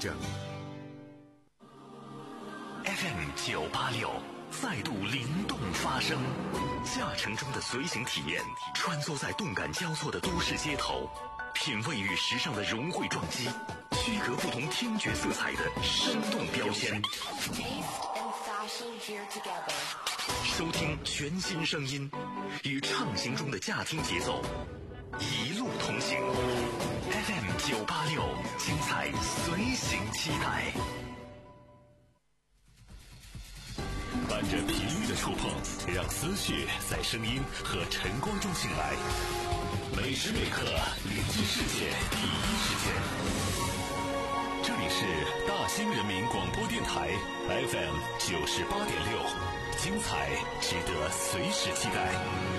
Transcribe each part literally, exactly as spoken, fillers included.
证。F M 九八六再度灵动发声，驾乘中的随行体验，穿梭在动感交错的都市街头，品味与时尚的融汇撞击，区隔不同听觉色彩的生动标签。收听全新声音，与畅行中的驾听节奏，一路同行。F M 九八六，精彩随行期待。伴着频率的触碰，让思绪在声音和晨光中醒来。每时每刻，聆听世界第一时间。这里是大兴人民广播电台 F M 九十八点六，精彩值得随时期待。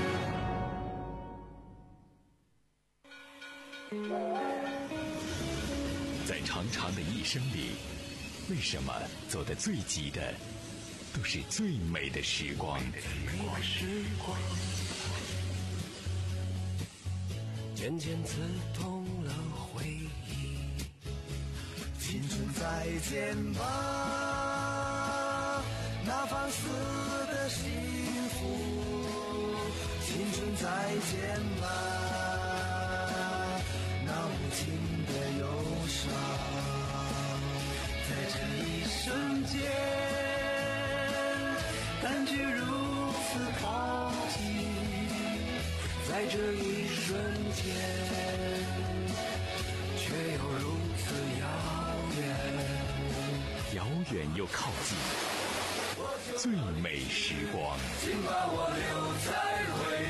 在长长的一生里，为什么走得最急的都是最美的时光？ 渐渐刺痛了回忆，青春再见吧，那放肆的幸福，青春再见吧，那无情的忧伤，在这一瞬间感觉如此靠近，在这一瞬间却又如此遥远， 遥远又靠近，最美时光， 请把我留在回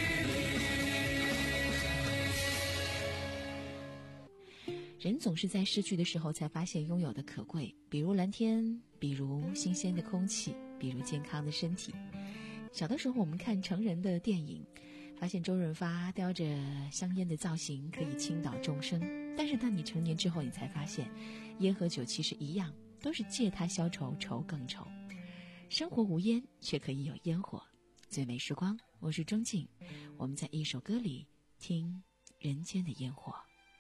忆里。 人总是在失去的时候才发现拥有的可贵，比如蓝天，比如新鲜的空气，比如健康的身体。小的时候我们看成人的电影，发现周润发叼着香烟的造型可以倾倒众生，但是当你成年之后，你才发现烟和酒其实一样，都是借它消愁，愁更愁。生活无烟，却可以有烟火。最美时光，我是钟静，我们在一首歌里听人间的烟火。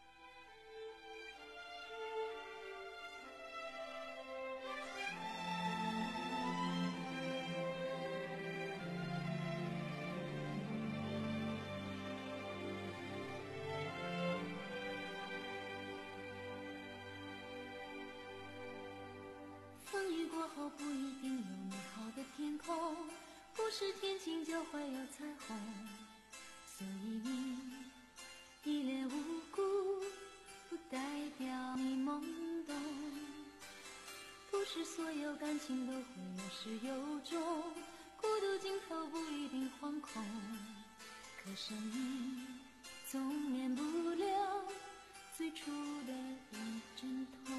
后不一定有美好的天空，不是天晴就会有彩虹，所以你一脸无辜不代表你懵懂，不是所有感情都会有始有终，孤独尽头不一定惶恐，可生命总免不了最初的一阵痛。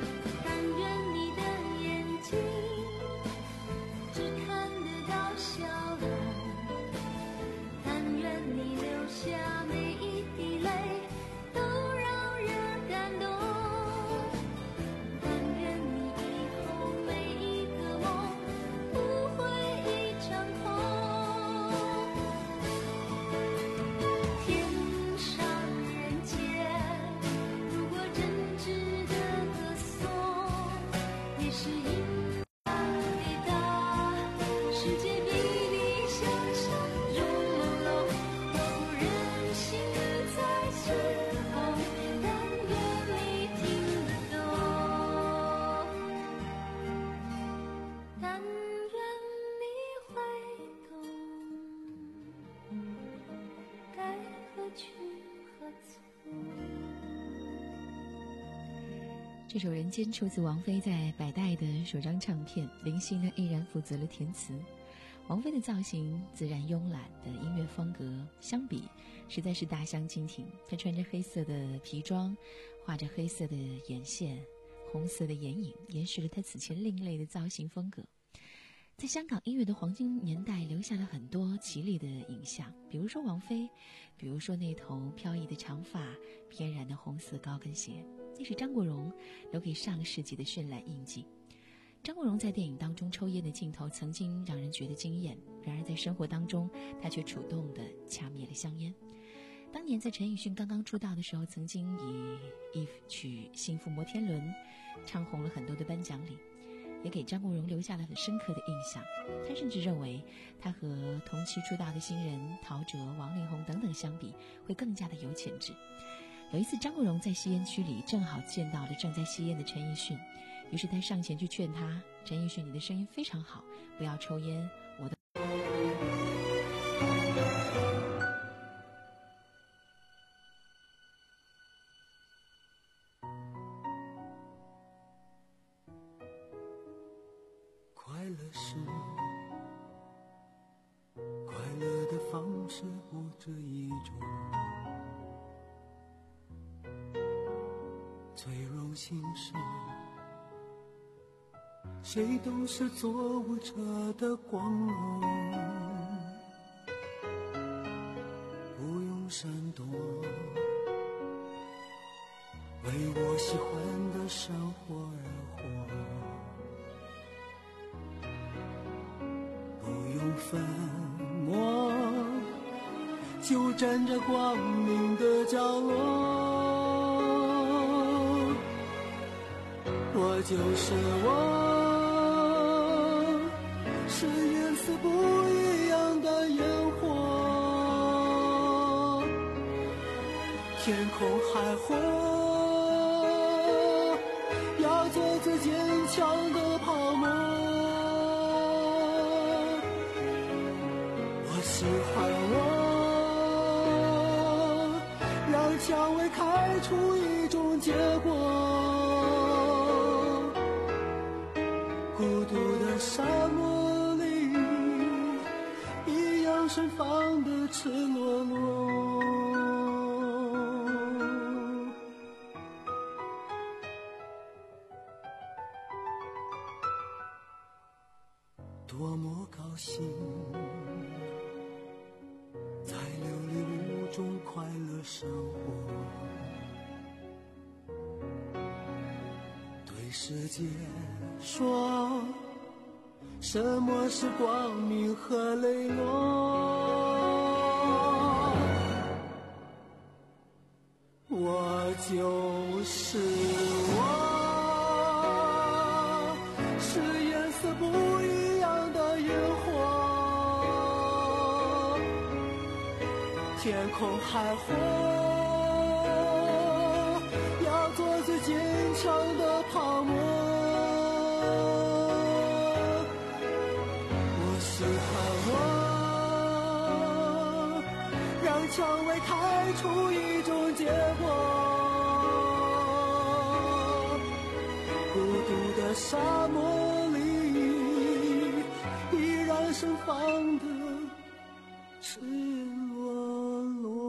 只看得到笑错。 这首《人间》出自王菲在百代的首张唱片，林夕呢依然负责了填词。王菲的造型自然慵懒的音乐风格相比实在是大相径庭。她穿着黑色的皮装，画着黑色的眼线，红色的眼影，延续了她此前另类的造型风格。在香港音乐的黄金年代留下了很多绮丽的影像，比如说王菲，比如说那头飘逸的长发，翩然的红色高跟鞋，那是张国荣留给上个世纪的绚烂印记。张国荣在电影当中抽烟的镜头曾经让人觉得惊艳，然而在生活当中他却主动地掐灭了香烟。当年在陈奕迅刚刚出道的时候，曾经以一曲《幸福摩天轮》唱红了很多的颁奖礼，也给张国荣留下了很深刻的印象。他甚至认为他和同期出道的新人陶喆、王力宏等等相比会更加的有潜质。有一次张国荣在吸烟区里正好见到了正在吸烟的陈奕迅，于是他上前去劝他，陈奕迅，你的声音非常好，不要抽烟，我的快乐是快乐的方式不止一种，最荣幸是谁都是做舞者的光荣，不用闪躲，为我喜欢的生活而活，不用粉墨，就站在光明的角落，我就是我，是颜色不一样的烟火，天空海阔，要做最坚强的泡沫，我喜欢我，让蔷薇开出一种结果，孤独的沙漠里一样盛放的赤裸裸，多么高兴在琉璃屋中快乐生活，对世界说什么是光明和磊落，我就是我，是颜色不一样的烟火，天空海阔，要做最坚强的泡沫，我喜欢我，让蔷薇开出一种结果，孤独的沙漠里依然盛放的赤裸裸。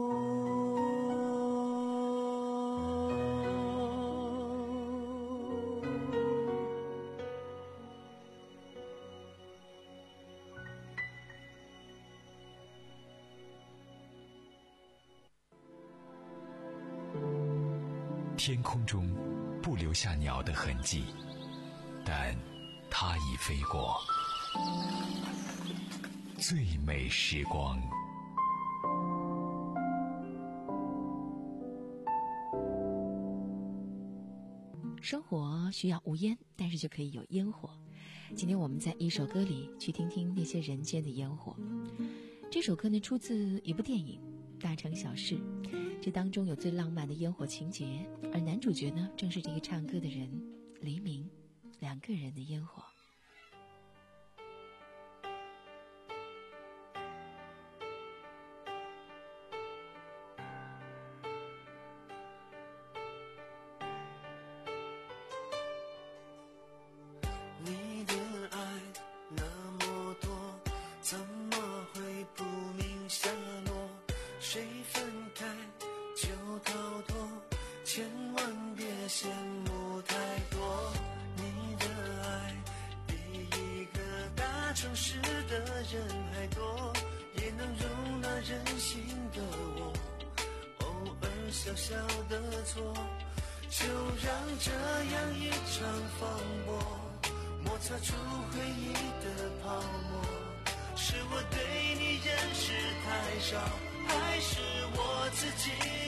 天空中不留下鸟的痕迹，但它已飞过。最美时光。 生活需要无烟，但是就可以有烟火。今天我们在一首歌里去听听那些人间的烟火。这首歌呢出自一部电影《大城小事》，这当中有最浪漫的烟火情节，而男主角呢正是这个唱歌的人黎明，两个人的烟火。 羡慕太多，你的爱比一个大城市的人还多，也能容纳任性的我，偶尔小小的错，就让这样一场风波摩擦出回忆的泡沫。是我对你认识太少，还是我自己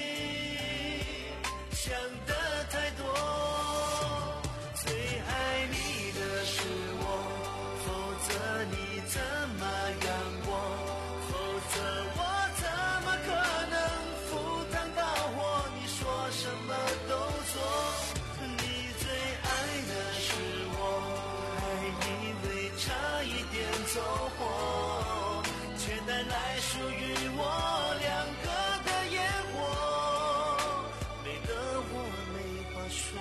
想的太多？最爱你的是我，否则你怎么养我？否则我怎么可能赴汤蹈火？你说什么都做，你最爱的是我，还以为差一点走火，却带来属于我两个的烟火，美得我没话说。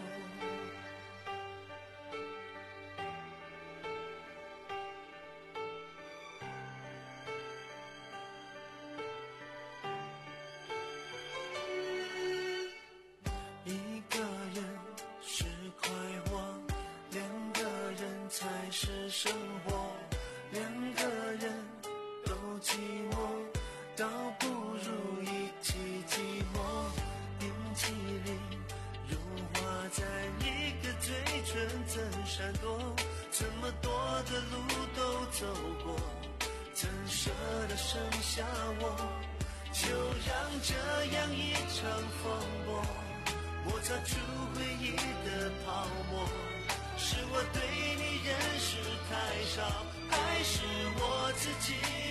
一个人是快活，两个人才是生活，两个人都寂寞，倒不如一起寂寞。冰淇淋融化在一个嘴唇怎闪躲，这么多的路都走过，怎舍得剩下我？就让这样一场风波摩擦出回忆的泡沫。是我对你认识太少，还是我自己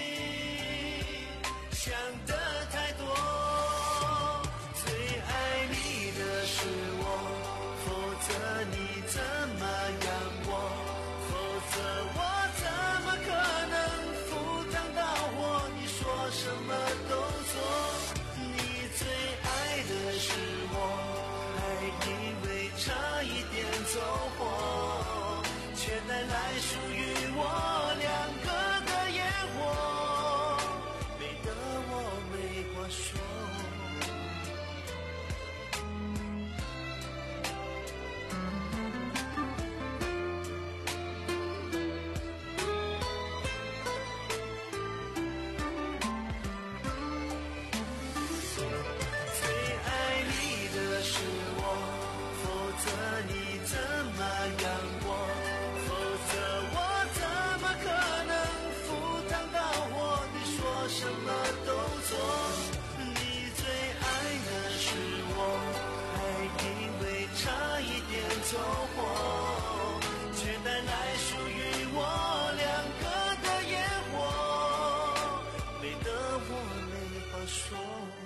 想的太多？最爱你的是我，否则你怎么养我？否则我怎么可能赴汤蹈火？你说什么都做，你最爱的是我，还以为差一点走火，却带来属于我两个的烟火，美得我没话说。最爱你的是我，否则你怎么养我？否则我怎么可能赴汤蹈火？你说什么都做，你最爱的是我，还以为差一点走火，却带来属于我两个的烟火，美得我没话说。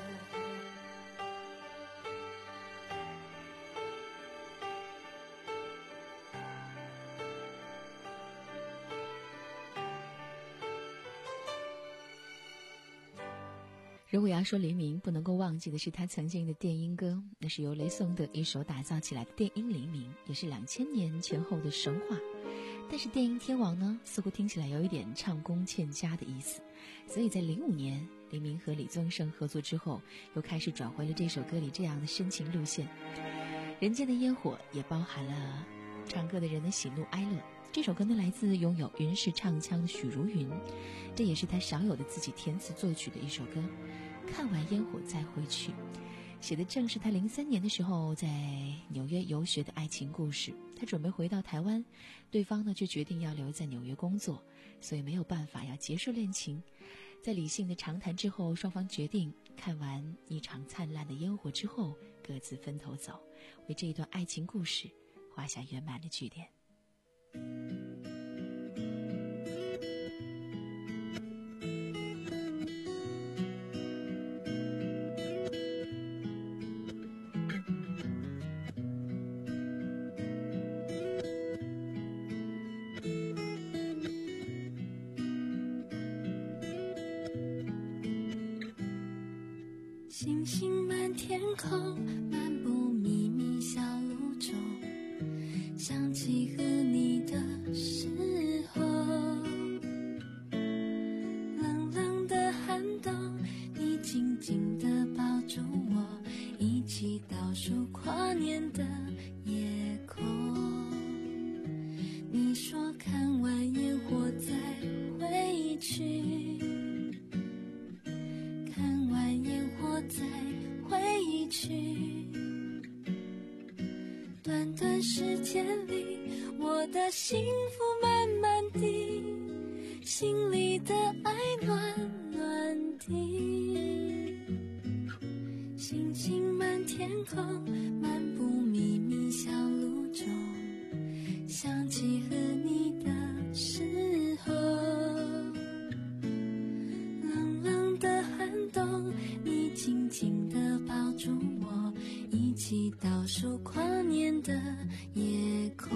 如果要说黎明，不能够忘记的是他曾经的电音歌，那是由雷颂德一手打造起来的电音黎明，也是两千年前后的神话。但是电音天王呢，似乎听起来有一点唱功欠佳的意思，所以在零五年，黎明和李宗盛合作之后，又开始转回了这首歌里这样的深情路线。人间的烟火也包含了唱歌的人的喜怒哀乐。这首歌呢，来自拥有云式唱腔的许茹芸，这也是她少有的自己填词作曲的一首歌。看完烟火再回去，写的正是她零三年的时候在纽约游学的爱情故事。她准备回到台湾，对方呢却决定要留在纽约工作，所以没有办法要结束恋情。在理性的长谈之后，双方决定看完一场灿烂的烟火之后各自分头走，为这一段爱情故事画下圆满的句点。 星星满天空，漫步秘密小路中，想起和你的时候，冷冷的寒冬，你紧紧地抱住我，一起倒数跨年的短短时间里，我的幸福慢慢地，心里的爱暖暖的。星星满天空，漫步秘密小路中，想起和你的时候，冷冷的寒冬，你紧紧地抱住我，一起倒数跨年的夜空。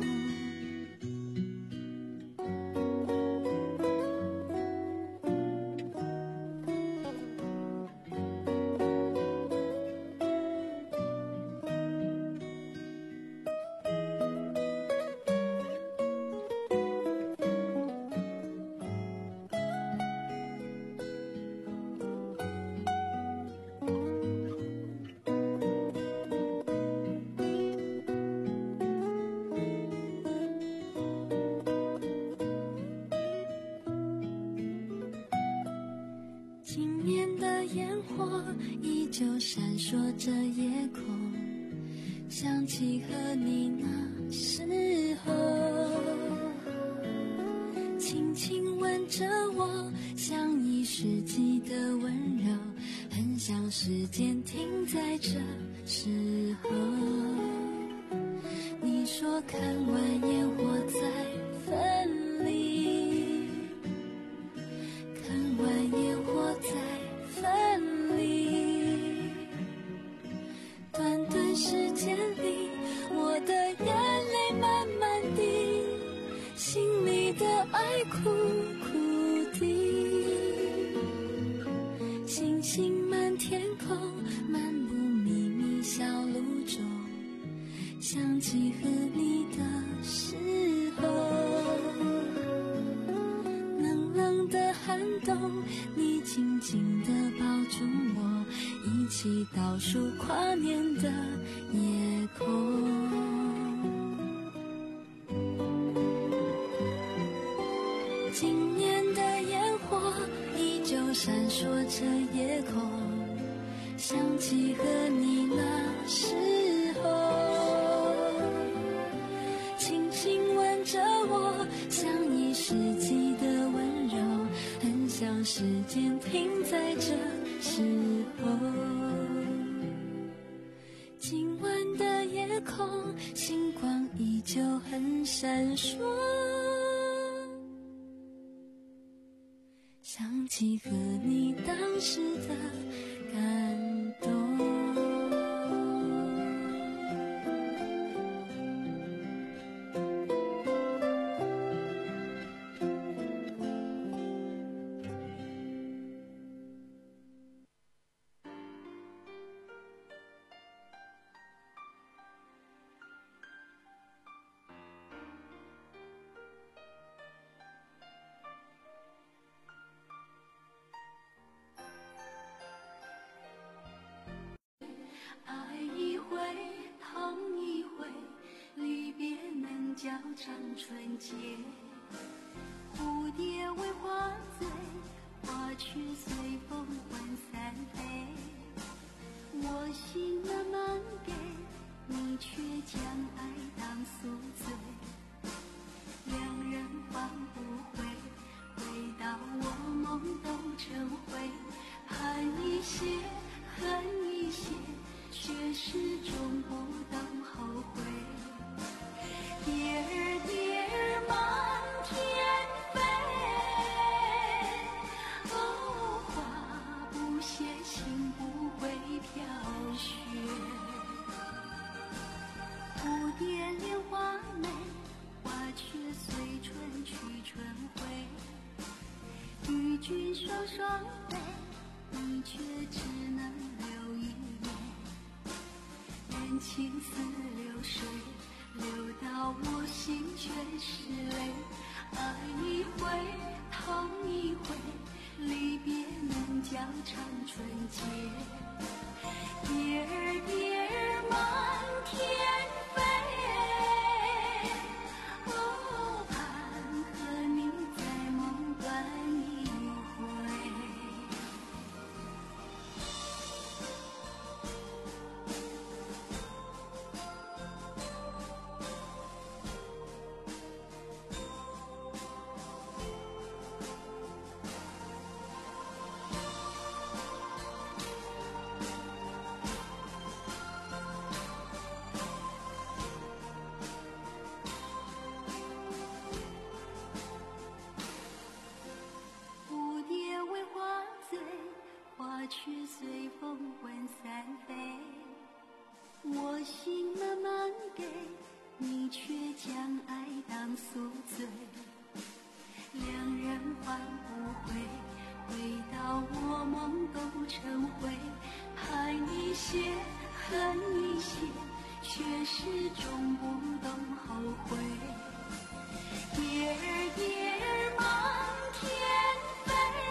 今年的烟火依旧闪烁着夜空，想起和你那时候，轻轻吻着我，像一世纪的温柔，很想时间停在这时候。你说看完烟火再分离，看完烟火再分离，短短时间里，我的眼泪慢慢地，心里的爱苦苦的。星星满天空，漫步秘密小路中，想起和你的时候，冷冷的寒冬，你紧紧地抱住我，一起倒数跨年的夜空。今年的烟火依旧闪烁着夜空，想起和你那时候，轻轻吻着我，像一世纪的温柔，很想时间停在这时候。今晚的夜空，星光依旧很闪烁，想起和你当时的感动。爱一回，痛一回，离别能较长纯洁。蝴蝶为花醉，花却随风涣散飞。我心慢慢给，你却将爱当宿醉。两人换不回，回到我梦都成灰。盼一些，恨一些，却始终不懂后悔。蝶儿蝶儿满天飞，哦，花不谢，情不会飘雪。蝴蝶莲花美，花却随春去春回。与君双双飞，你却只能留一眼。人情似流水，流到我心却是泪。爱一回，痛一回，离别能较长纯洁。蝶儿蝶儿满天飞，哦，盼和你在梦断一回。 心慢慢给，你却将爱当宿醉。两人换不回，回到我梦都成灰。爱一些，恨一些，却始终不懂后悔。叶儿叶儿满天飞，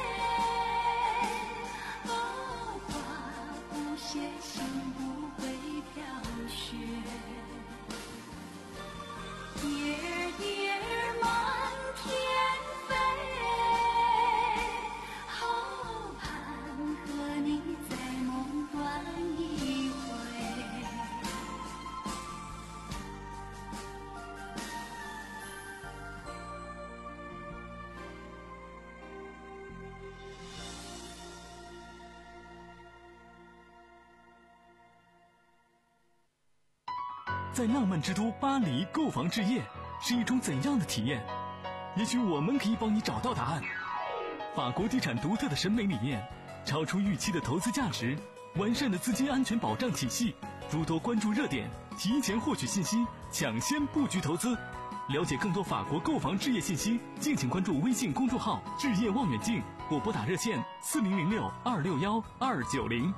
哦，花不谢，心不会飘雪。叶儿叶儿满天飞，好盼和你在梦断一回。 在浪漫之都巴黎购房置业是一种怎样的体验？也许我们可以帮你找到答案。法国地产独特的审美理念，超出预期的投资价值，完善的资金安全保障体系，诸多关注热点，提前获取信息，抢先布局投资。了解更多法国购房置业信息，敬请关注微信公众号“置业望远镜”或拨打热线四零零六二六幺二九零。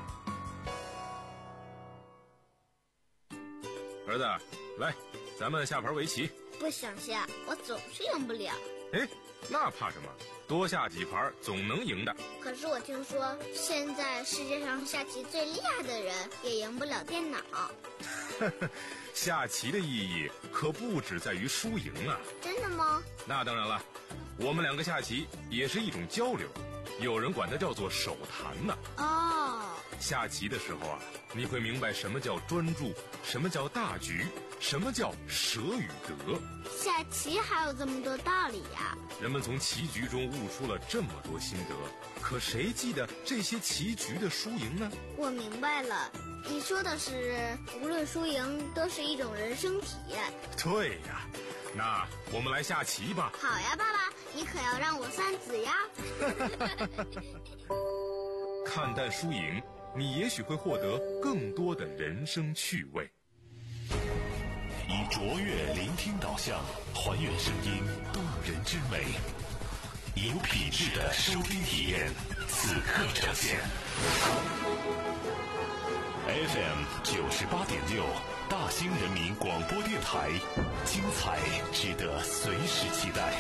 儿子，来，咱们下盘围棋。 不想下，我总是赢不了。 哎，那怕什么？多下几盘总能赢的。 可是我听说，现在世界上下棋最厉害的人也赢不了电脑。 下棋的意义可不只在于输赢啊！ 真的吗？ 那当然了，我们两个下棋也是一种交流，有人管它叫做手谈呢。 哦， 下棋的时候啊，你会明白什么叫专注，什么叫大局，什么叫舍与得。 下棋还有这么多道理呀！ 人们从棋局中悟出了这么多心得，可谁记得这些棋局的输赢呢？ 我明白了，你说的是无论输赢都是一种人生体验。 对呀，那我们来下棋吧。 好呀，爸爸，你可要让我算子呀。 看淡输赢，你也许会获得更多的人生趣味。 以卓越聆听导向，还原声音动人之美，有品质的收听体验，此刻呈现。F M 九十八点六，大兴人民广播电台，精彩值得随时期待。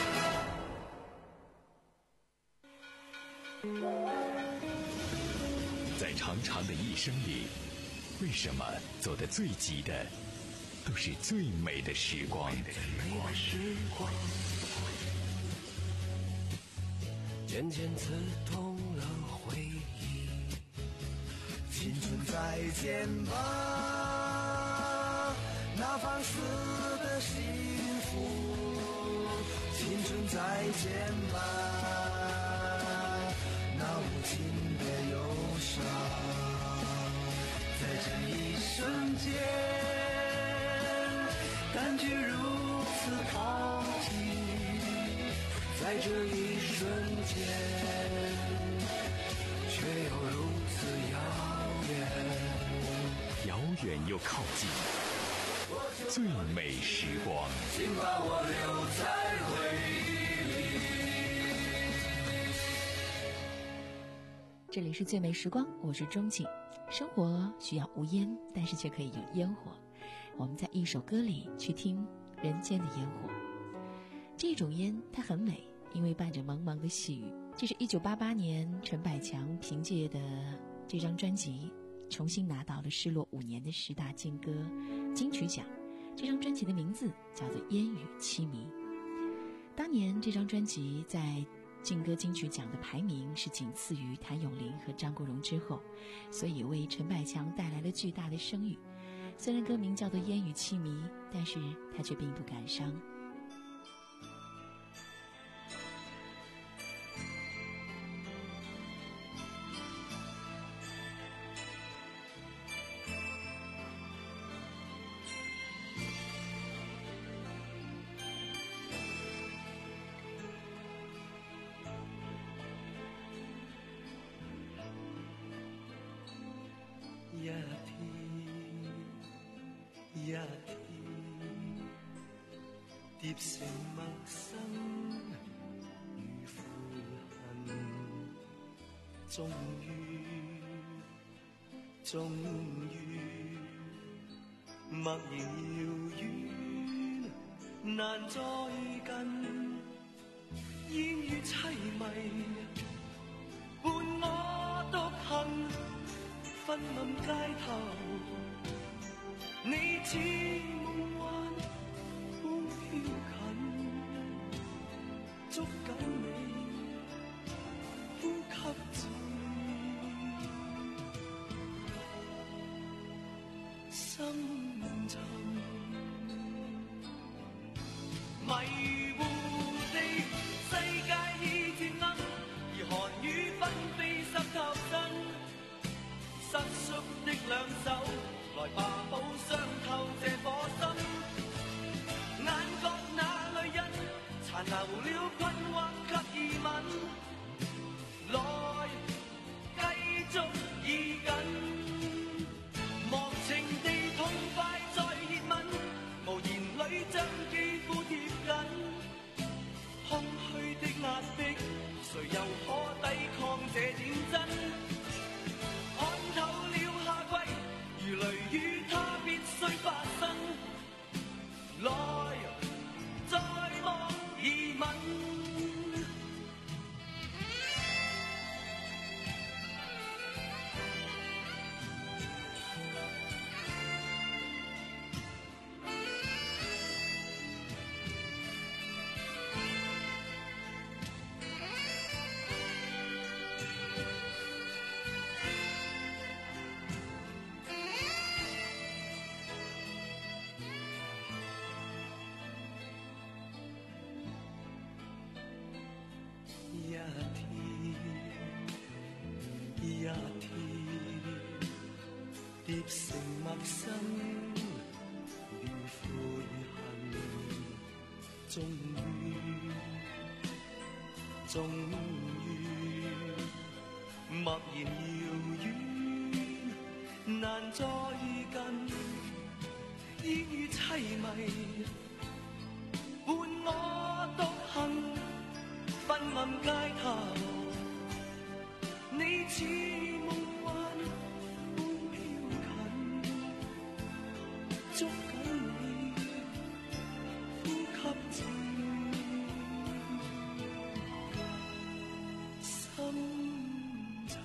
在长长的一生里，为什么走得最急的都是最美的时光？ 渐渐刺痛了回忆，青春再见吧，那放肆的幸福，青春再见吧，那无尽的忧伤，在这一瞬间感觉如此靠近，在这一瞬间却又如此遥远， 遥远又靠近，最美时光， 请把我留在回忆里。 这里是最美时光，我是钟景。生活需要无烟，但是却可以有烟火。我们在一首歌里去听人间的烟火。这种烟它很美，因为伴着茫茫的细雨。这是一九八八年陈百强凭借的这张专辑重新拿到了失落五年的十大劲歌金曲奖。这张专辑的名字叫做《烟雨凄迷》。当年这张专辑在劲歌金曲奖的排名是仅次于谭咏麟和张国荣之后，所以为陈百强带来了巨大的声誉。虽然歌名叫做《烟雨凄迷》，但是他却并不感伤。 夜皮一天疊成陌生與悔恨，終於終於默然遙遠，難再近，煙雨凄迷，伴我獨行，昏暗街頭，你似夢幻般飄近，捉緊你呼吸至深沉，迷糊地世界已漸暗，而寒雨紛飛濕透身，失縮的兩手，來吧補傷透這顆心，眼角那淚印殘留了困惑及疑問，來繼續依緊。忘情地痛快再熱吻，無言裏將肌膚貼緊，空虛的壓迫，誰又可抵抗這點真？看透了夏季，如雷雨它必須發生，來再望疑問。一天一天疊成陌生與悔恨，終於終於默然遙遠，難再近，煙雨凄迷，伴我獨行，昏暗街頭，你似夢幻般飄近，捉緊你呼吸至深沉，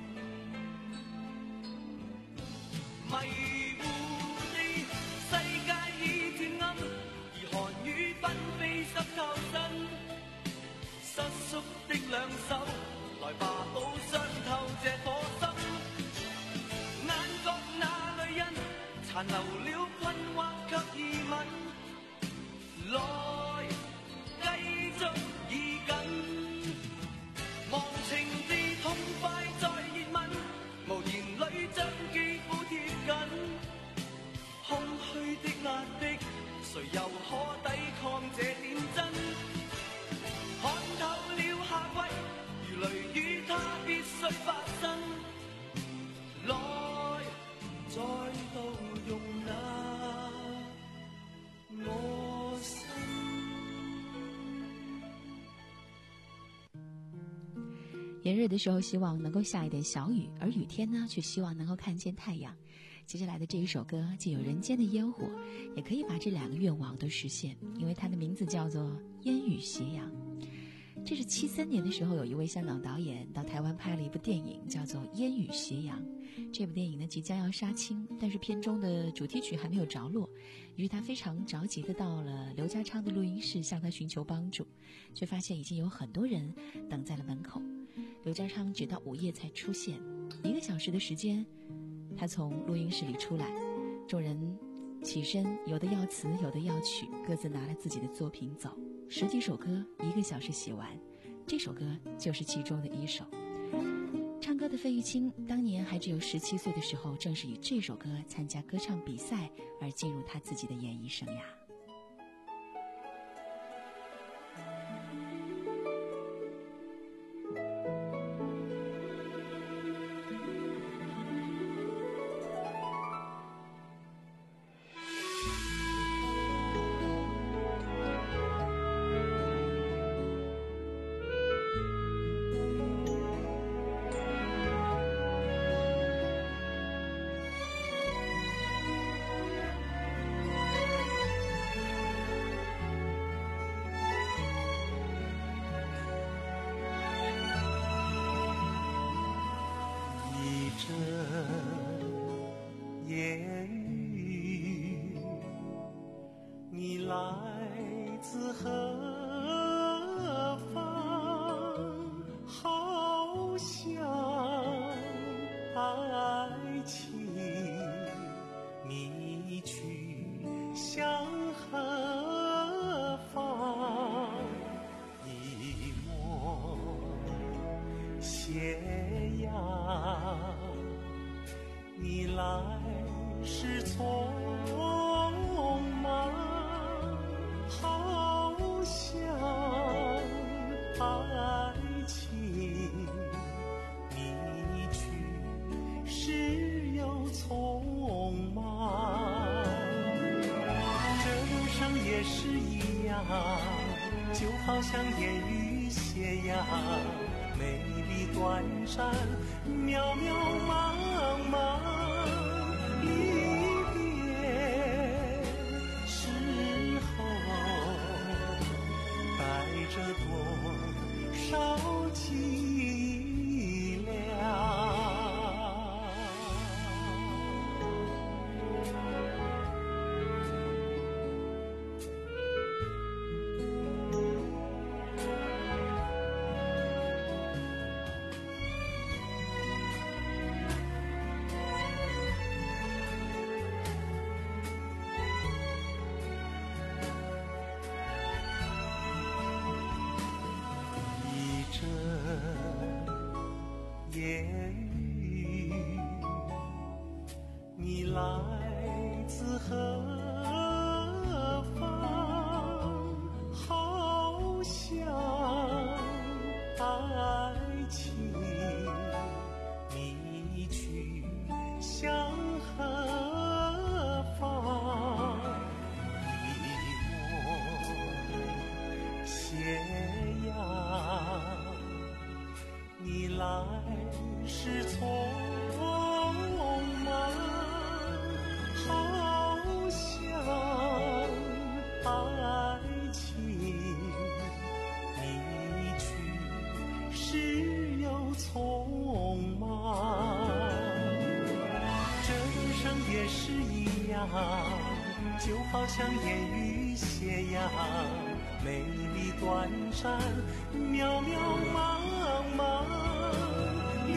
迷糊地世界已漸暗，而寒雨紛飛濕透身，失縮的兩手，來吧補傷透這顆心，眼角那淚印殘留了困惑及疑問，來繼續依緊，忘情地痛快再熱吻，無言裏將肌膚貼緊，空虛的壓迫，誰又可抵抗這點真？看透了夏季，如雷雨它必須發生，來再度容納我心。 炎热的时候希望能够下一点小雨，而雨天呢却希望能够看见太阳。接下来的这一首歌既有人间的烟火，也可以把这两个愿望都实现，因为它的名字叫做《烟雨斜阳》。这是七三年的时候，有一位香港导演到台湾拍了一部电影，叫做《烟雨斜阳》。这部电影呢即将要杀青，但是片中的主题曲还没有着落，于是他非常着急的到了刘家昌的录音室向他寻求帮助，却发现已经有很多人等在了门口。刘家昌直到午夜才出现，一个小时的时间，他从录音室里出来，众人起身，有的要词，有的要曲，各自拿了自己的作品走。十几首歌，一个小时写完，这首歌就是其中的一首。唱歌的费玉清当年还只有十七岁的时候，正是以这首歌参加歌唱比赛而进入他自己的演艺生涯。 言语，你来自何方？好像爱情，你去向何方？一抹斜阳，你来是匆忙，好像爱情，你去时又匆忙。这生也是一样，就好像烟雨斜阳，美丽短暂，渺渺茫茫。离别时候，带着多少凄凉。言语，你来自何方？好像爱情，你去向何方？一抹斜阳，你来是匆忙，好像爱情，你去时又匆忙。这生也是一样，就好像烟雨斜阳，美丽短暂，渺渺茫茫。离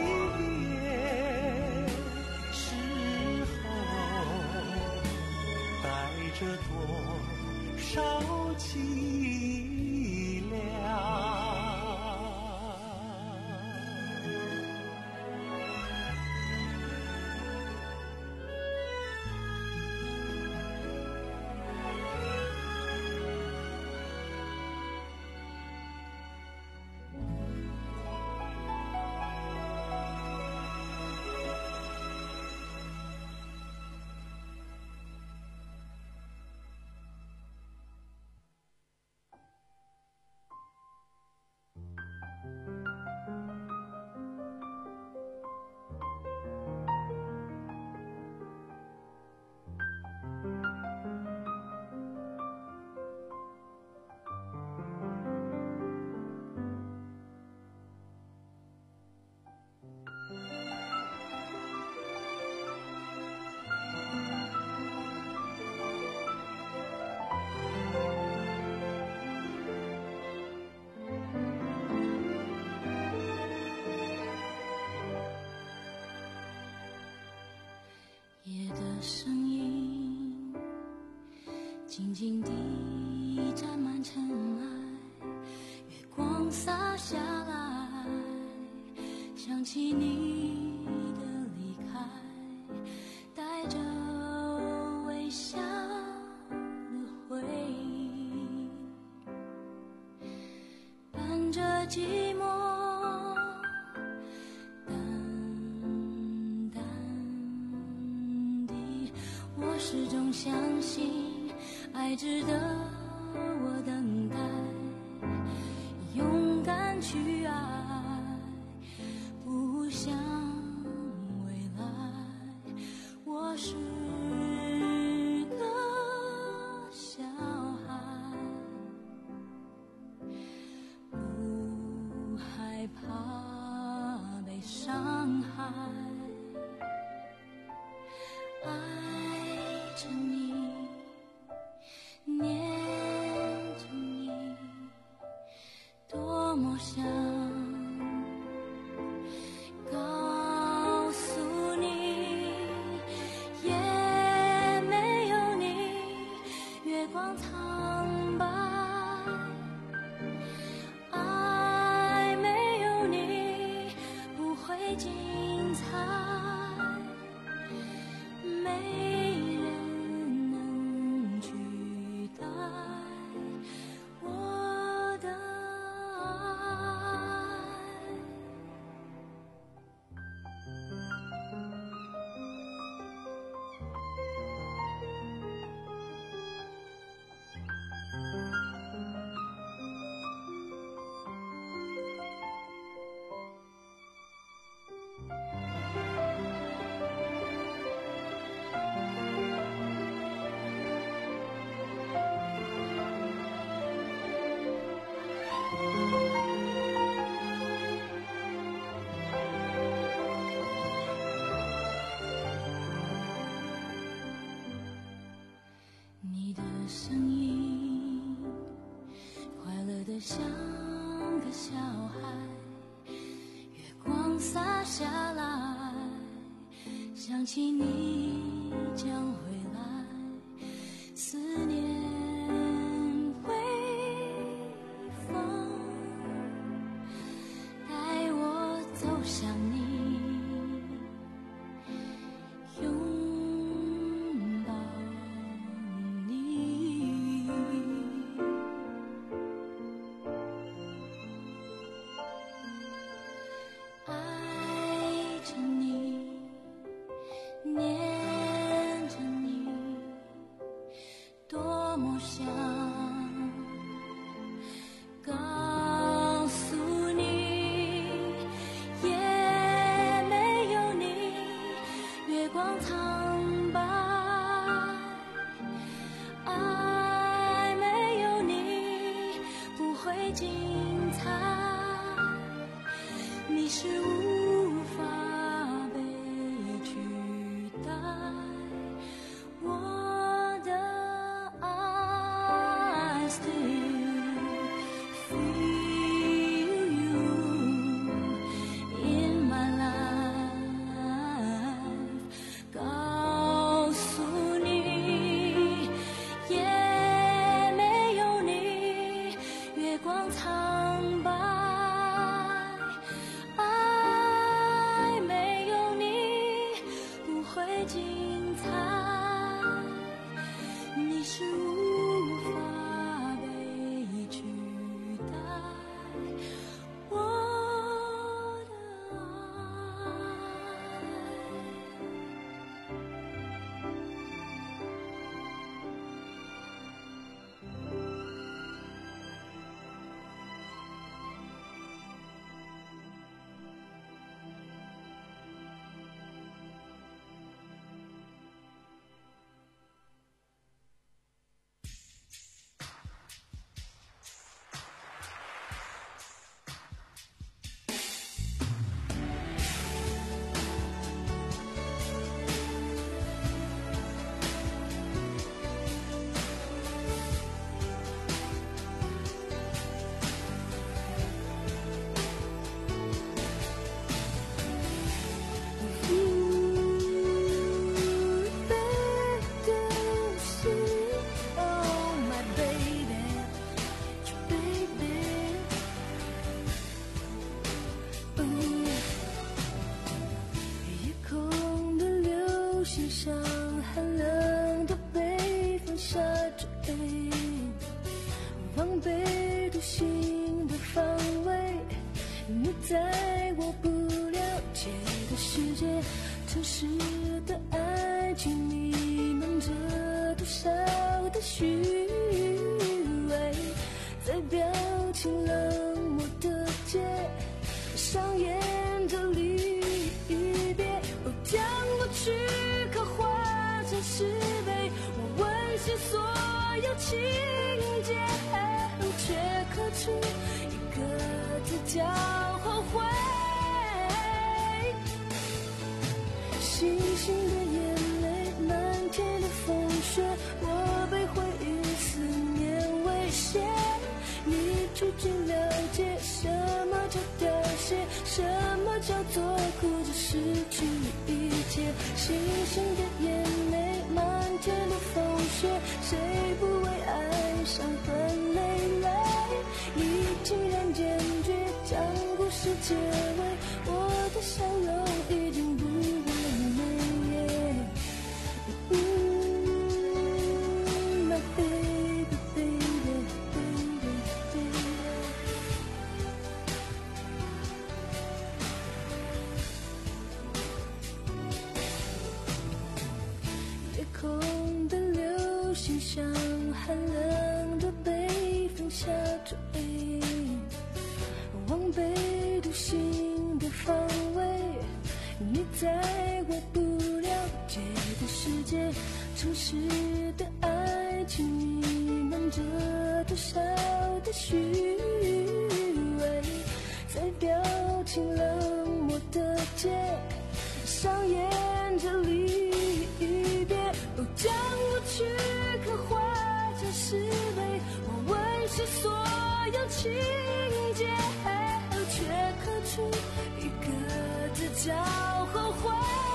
别时候，带着多少凄凉。 声音静静地沾满尘埃，月光洒下来，想起你的离开，带着微笑的回忆，伴着寂寞始终相信爱值得我等待，勇敢去爱，不想未来。我是个小孩，不害怕被伤害， 爱着你，念着你，多么想告诉你，也没有你月光苍白，爱没有你不会精彩，没人能取代我的爱。你的声音快乐得像个小孩，月光洒下来，想起你将回来，思念微风带我走向你，拥抱你，爱着你，念着你，多么想告诉你，也没有你月光苍白，爱没有你不会精彩，你是无法被取代我的爱 still feel you in my life， 告诉你，也没有你月光苍白，爱没有你不会精彩，你是无法被取代我的爱。像寒冷的北风下着雨，防备独行的防卫，你在我不了解的世界，城市的爱情弥漫着多少的虚伪，在表情冷漠的街上演着离别，哦，将过去刻画成石碑，我温习所有情节，却刻出一个字叫后悔。星星的眼泪星的眼泪，满天的风雪，谁不为爱伤痕累累？你竟然坚决将故事结尾，我的笑容已经不完美。嗯 My baby baby baby baby。 夜空的流星像寒冷的北风下坠，往北独行的方位，你在我不了解的世界，城市的爱情弥漫着多少的虚伪，在表情冷漠的街上演着离别，哦，将我躯壳化成石碑，我温习所有情节，却刻出一个字叫后悔。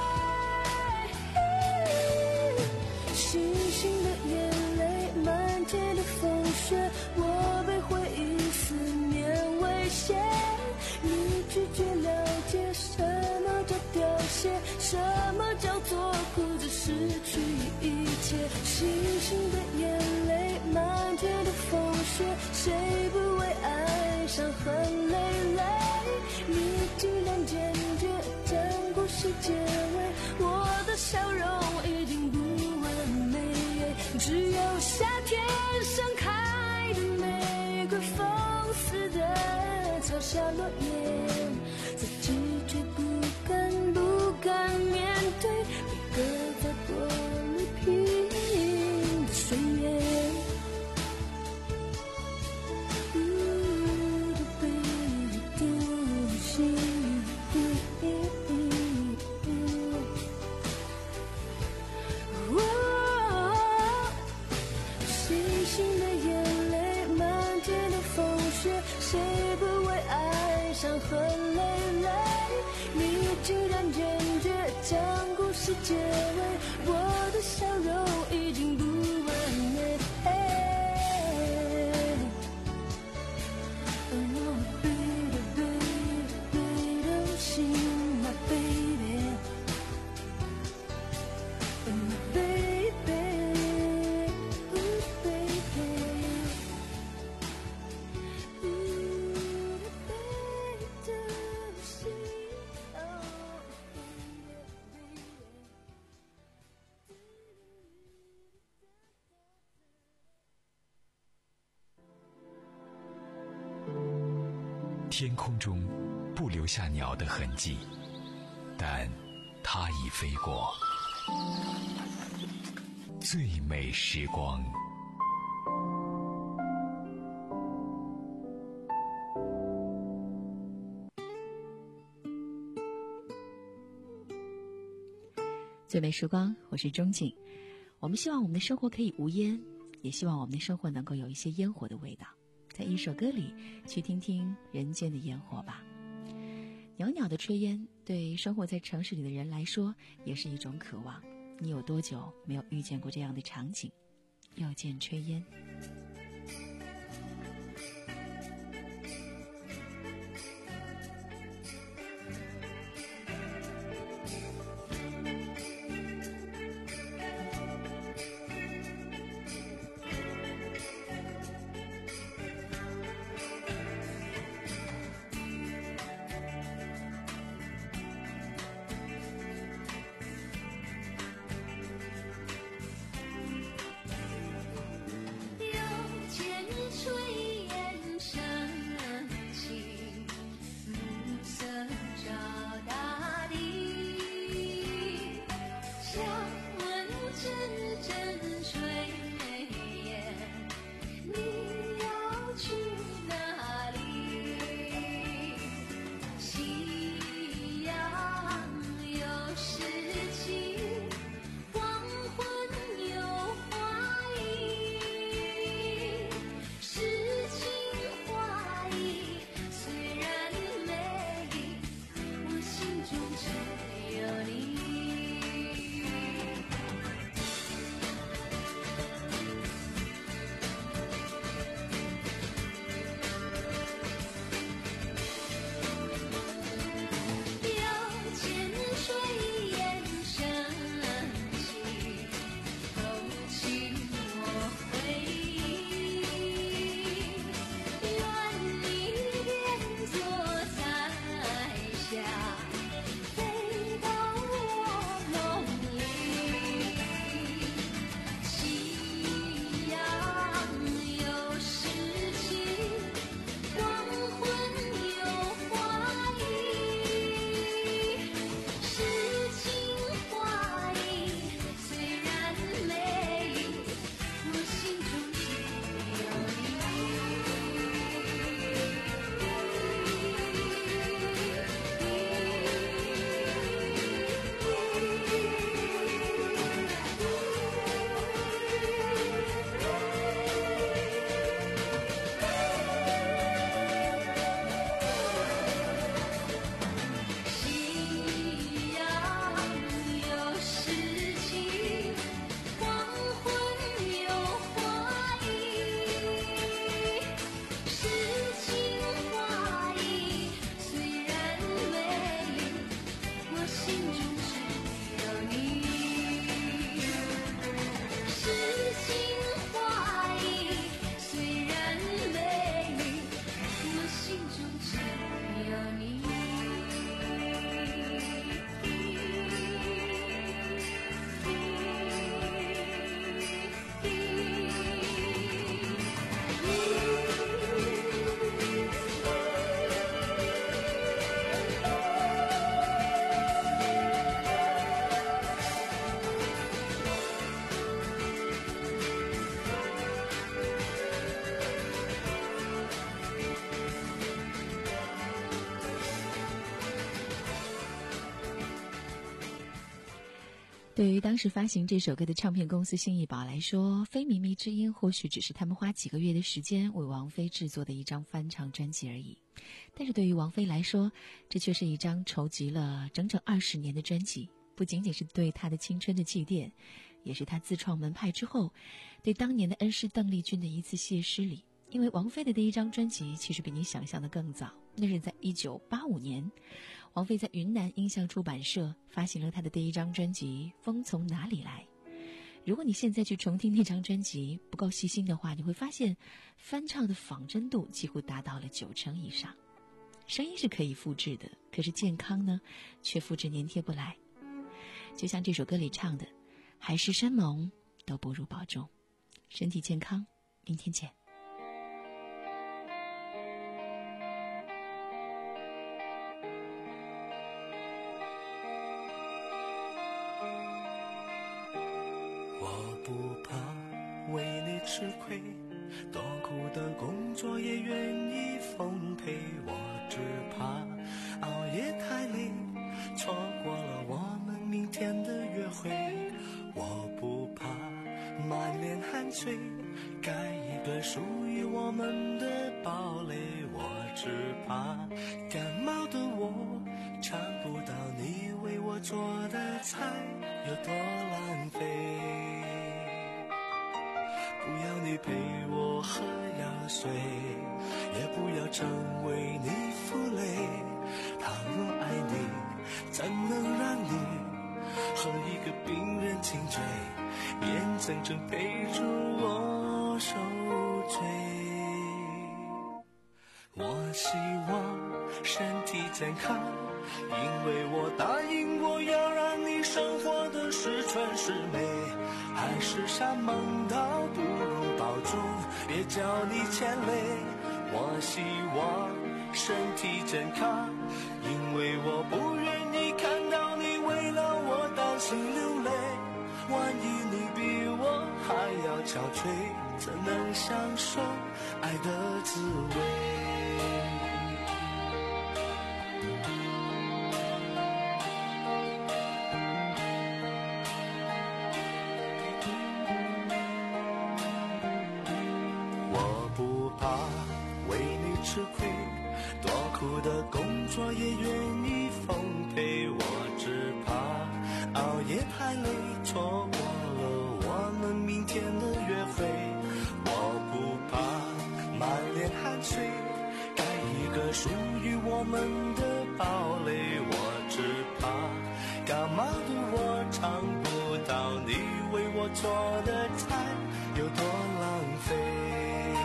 星星的眼泪，满天的风雪，我被回忆思念威胁。你拒绝了解什么叫凋谢，什么叫做哭着失去一切。星星的眼泪，满天的风雪，谁不为爱伤痕累累？你竟然坚决将故事结尾，我的笑容已经不完美。只有夏天盛开的玫瑰，风似的敲下落叶，自己却不敢不敢面对每个在玻璃瓶的岁月。谁不为爱伤痕累累？你竟然坚决将故事结尾，我的笑容已经不完美。Oh baby baby baby don't see my baby my baby ooh baby。 天空中不留下鸟的痕迹，但它已飞过。最美时光。 最美时光，我是钟景。我们希望我们的生活可以无烟，也希望我们的生活能够有一些烟火的味道。在一首歌里去听听人间的烟火吧。袅袅的炊烟对生活在城市里的人来说也是一种渴望。你有多久没有遇见过这样的场景？又见炊烟。 对于当时发行这首歌的唱片公司信义宝来说，《非靡靡之音》或许只是他们花几个月的时间为王菲制作的一张翻唱专辑而已。但是对于王菲来说，这却是一张筹集了整整二十年的专辑，不仅仅是对她的青春的祭奠，也是她自创门派之后对当年的恩师邓丽君的一次谢师礼。因为王菲的第一张专辑其实比你想象的更早，那是在一九八五年，王菲在云南音像出版社发行了她的第一张专辑《风从哪里来》。如果你现在去重听那张专辑，不够细心的话，你会发现翻唱的仿真度几乎达到了九成以上。声音是可以复制的，可是健康呢，却复制粘贴不来。就像这首歌里唱的，海誓山盟都不如保重，身体健康，明天见。 我不怕为你吃亏，多苦的工作也愿意奉陪。我只怕熬夜太累，错过了我们明天的约会。我不怕满脸汗水，盖一个属于我们的堡垒。我只怕感冒的我尝不到你为我做的菜有多浪费。不要你陪我喝药水，也不要成为你负累。倘若爱你，怎能让你和一个病人颈椎，眼睁睁陪着我受罪。我希望身体健康，因为我答应我要让你生活的十全十美。海誓山盟倒不如保重，别叫你牵累。我希望身体健康，因为我不愿意看到你为了我担心流泪。万一你比我还要憔悴，怎能享受爱的滋味？吃亏，多苦的工作也愿意奉陪。我只怕熬夜太累，错过了我们明天的约会。我不怕满脸汗水，盖一个属于我们的堡垒。我只怕感冒的我尝不到你为我做的菜有多浪费。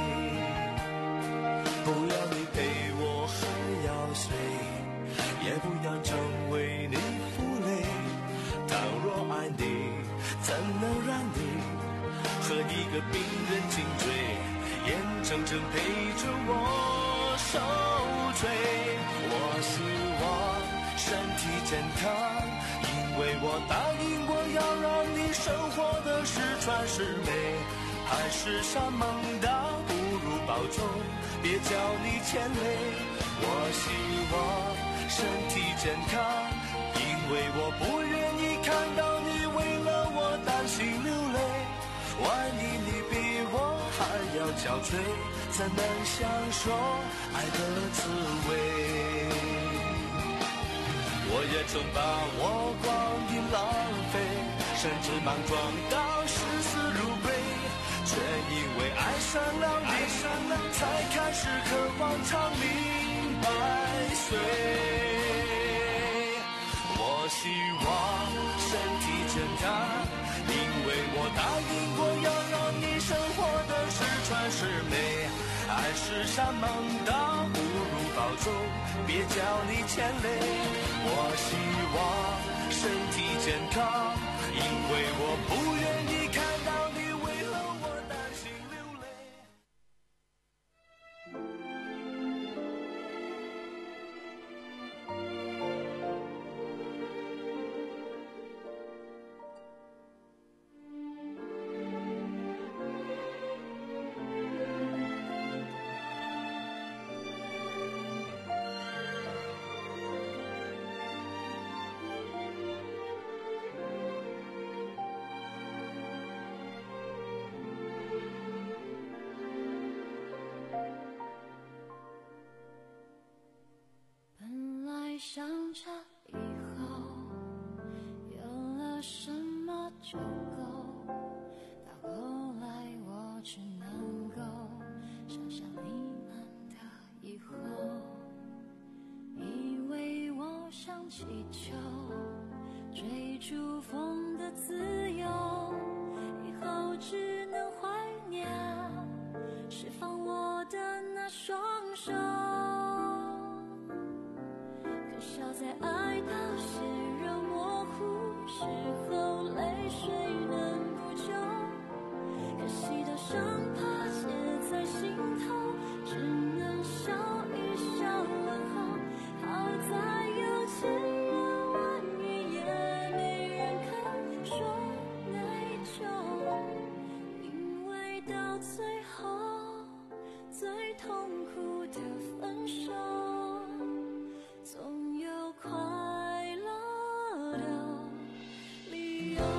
不要你陪我喝药水，也不要成为你负累。倘若爱你，怎能让你和一个病人颈椎，眼睁睁陪着我受罪？我希望身体健康，因为我答应过要让你生活的十全十美。海誓山盟倒不如保重，别叫你牵累。我希望身体健康，因为我不愿意看到你为了我担心流泪。万一你比我还要憔悴，怎能享受爱的滋味？我也曾把我光阴浪费，甚至莽撞到视死如归，却因为爱上了你，才开始渴望长命百岁。我希望身体健康，因为我答应过要让你生活的十全十美。海誓山盟倒不如保重，别叫你牵累。我希望身体健康，因为我不愿意看到你为了我担心流泪。 了什么就够，到后来我只能够想象你们的以后，以为我像气球追逐风的自由，以后只能怀念释放我的那双手，可笑在爱到血肉模糊时候，泪水能补救，可惜的伤疤结在心头，只能笑一笑问候。好在有千言万语也没人肯说内疚，因为到最后最痛苦的分手，总有快乐的理由。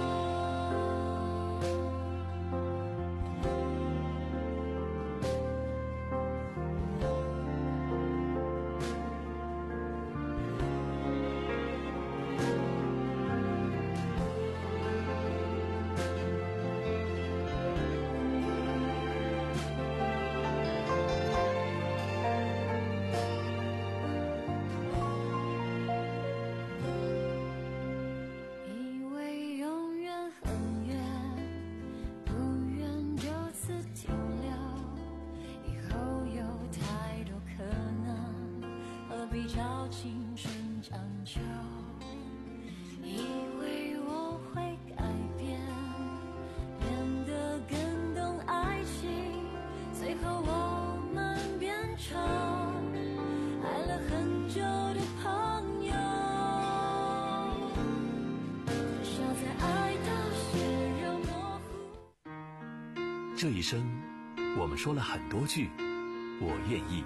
以为永远很远，不愿就此停留，以后有太多可能，何必找青春将就，以为我会改变，变得更懂爱情，最后我们变成爱了很久的朋友，可笑在爱到血肉模糊。 这一生，我们说了很多句我愿意。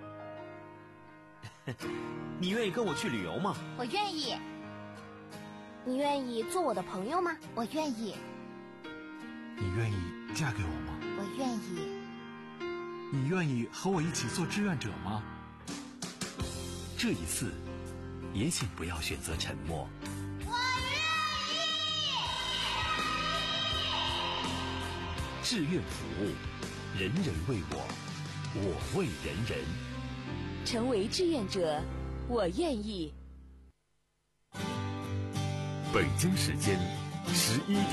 你愿意跟我去旅游吗？ 我愿意。你愿意做我的朋友吗？我愿意。 你愿意嫁给我吗？ 我愿意。 你愿意和我一起做志愿者吗？ 这一次，也请不要选择沉默。 我愿意。 志愿服务，人人为我，我为人人。 成为志愿者，我愿意。 北京时间十一点。